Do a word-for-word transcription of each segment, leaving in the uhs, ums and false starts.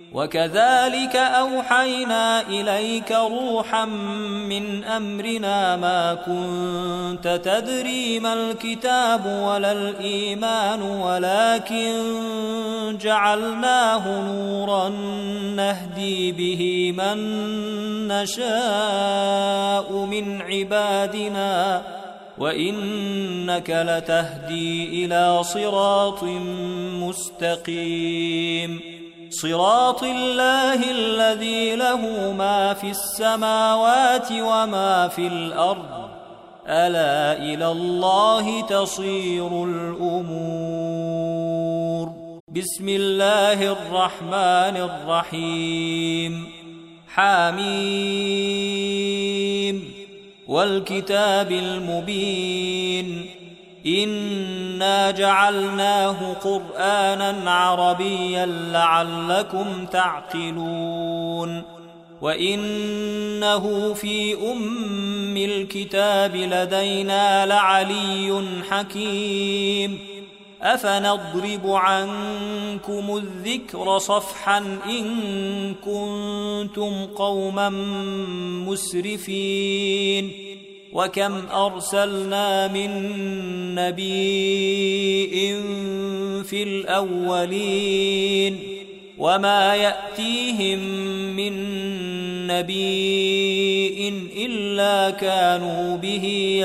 وكذلك أوحينا إليك روحا من أمرنا ما كنت تدري ما الكتاب ولا الإيمان ولكن جعلناه نورا نهدي به من نشاء من عبادنا وإنك لتهدي إلى صراط مستقيم صراط الله الذي له ما في السماوات وما في الأرض ألا إلى الله تصير الأمور بسم الله الرحمن الرحيم حميم والكتاب المبين إنا جعلناه قرآنا عربيا لعلكم تعقلون وإنه في أم الكتاب لدينا لعلي حكيم أفنضرب عنكم الذكر صفحا إن كنتم قوما مسرفين وكم أرسلنا من نبي في الأولين وما يأتيهم من نبي إلا كانوا به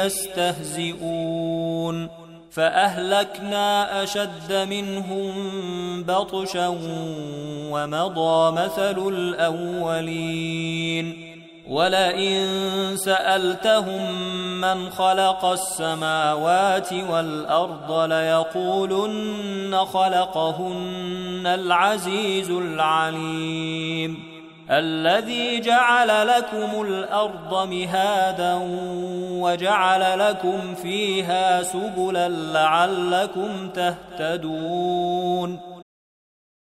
يستهزئون فأهلكنا أشد منهم بطشا ومضى مثل الأولين ولئن سألتهم من خلق السماوات والأرض ليقولن خلقهن العزيز العليم الذي جعل لكم الأرض مهادا وجعل لكم فيها سبلا لعلكم تهتدون